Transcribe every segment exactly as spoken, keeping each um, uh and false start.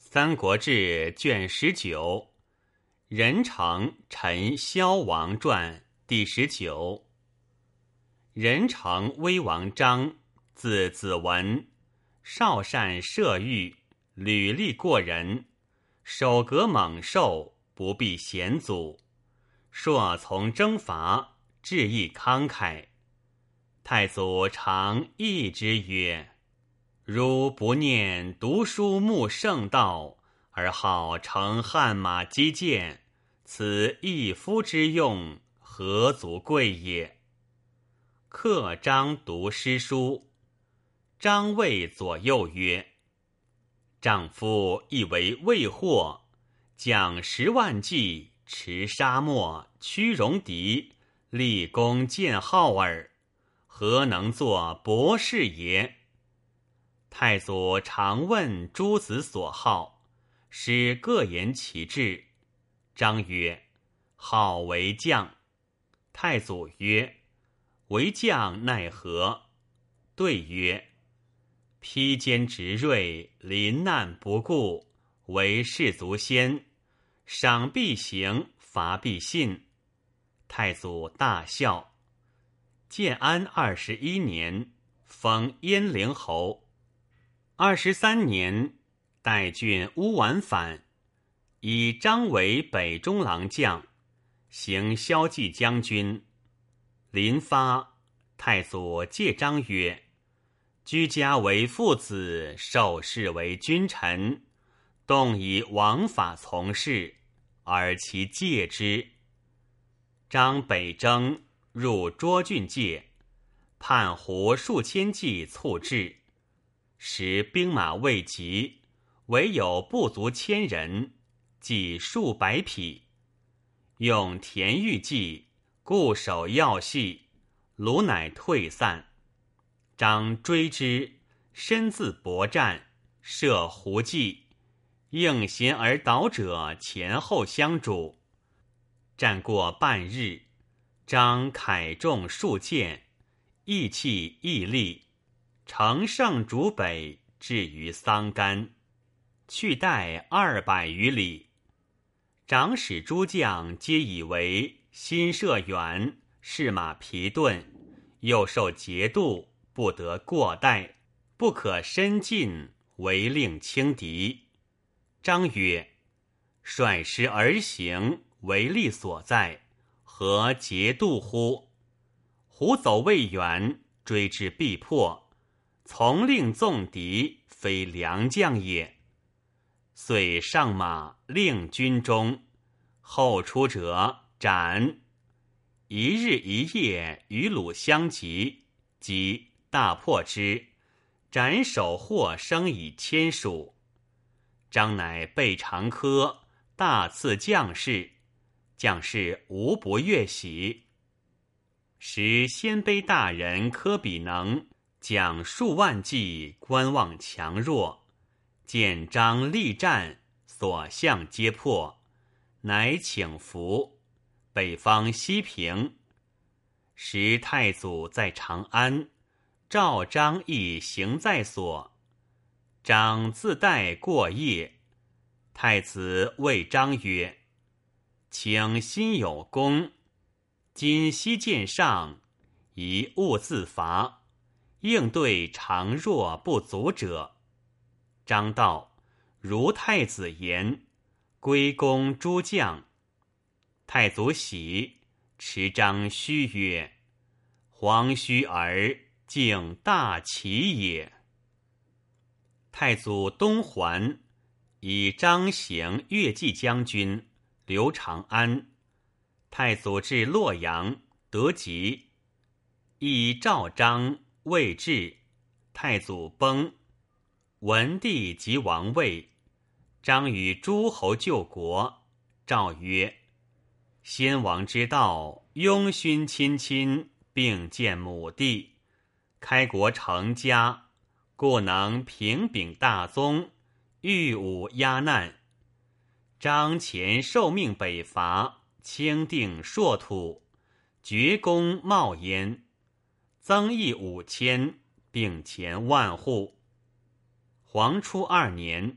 三国志》卷十九，任城陈萧王传第十九。任城威王张，字子文，少善射御，履历过人，守革猛兽，不避险阻，朔从征伐，志意慷慨。太祖常议之曰：如不念读书慕圣道，而好乘悍马击剑，此一夫之用，何足贵也。客张读诗书，张谓左右曰：丈夫亦为魏祸，将十万骑，持沙漠，驱戎狄，立功建号耳，何能作博士也？太祖常问诸子所好，使各言其志。张曰：好为将。太祖曰：为将奈何？对曰：披坚执锐，临难不顾，为士卒先，赏必行，罚必信。太祖大笑。建安二十一年，封鄢陵侯。二十三年，代郡乌丸反，以张为北中郎将，行骁骑将军。临发，太祖戒张曰：居家为父子，受事为君臣，动以王法从事，而其戒之。张北征，入涿郡界，叛胡数千骑卒至，时兵马未及，唯有不足千人，计数百匹，用田豫计，固守要隙，虏乃退散。张追之，身自搏战，设胡计，应弦而倒者前后相主。战过半日，张铠重数箭，意气毅力，乘胜逐北，至于桑干，去代二百余里。长史诸将皆以为心涉远，士马疲顿，又受节度，不得过待，不可深进，唯令轻敌。张曰：率师而行，为利所在，何节度乎？胡走未远，追之必破，从令纵敌，非良将也。遂上马，令军中，后出者斩。一日一夜，与虏相及，即大破之，斩首获生以千数。张乃备长科，大赐将士，将士无不悦喜。时鲜卑大人柯比能将数万骑，观望强弱，见张力战，所向皆破，乃请服。北方西平。时太祖在长安，召张亦行在所。张自带过夜，太子谓张曰：请心有功，今西见上，宜勿自伐，应对常弱不足者。张道：如太子言，归功诸将。太祖喜，持张须曰：黄须儿，竟大奇也。太祖东还，以张行越骑将军，留长安。太祖至洛阳，得疾，以召张未至，太祖崩。文帝即王位，张与诸侯救国，诏曰：先王之道，拥勋亲亲，并建母弟，开国成家，故能平秉大宗，御侮压难。张前受命北伐，清定朔土，绝功冒焉，增邑五千，并前万户。黄初二年，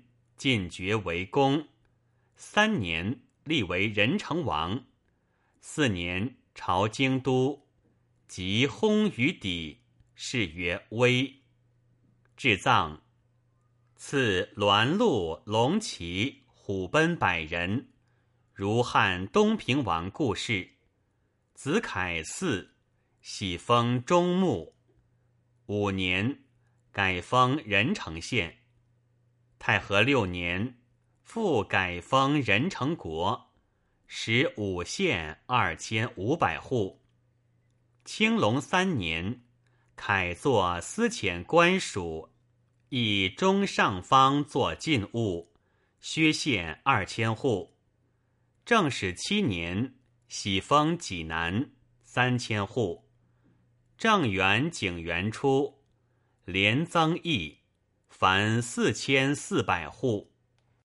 进爵为公。三年，立为仁成王。四年，朝京都，即薨于底，谥曰威。至葬，赐鸾鹿、龙旗、虎贲百人，如汉东平王故事。子凯嗣，喜封中牧。五年，改封仁成县。太和六年，复改封仁成国，使五县二千五百户。青龙三年，凯作司遣官署，以中上方作禁务，薛县二千户。正始七年，喜封济南三千户。正元景元初，连增邑，凡四千四百户。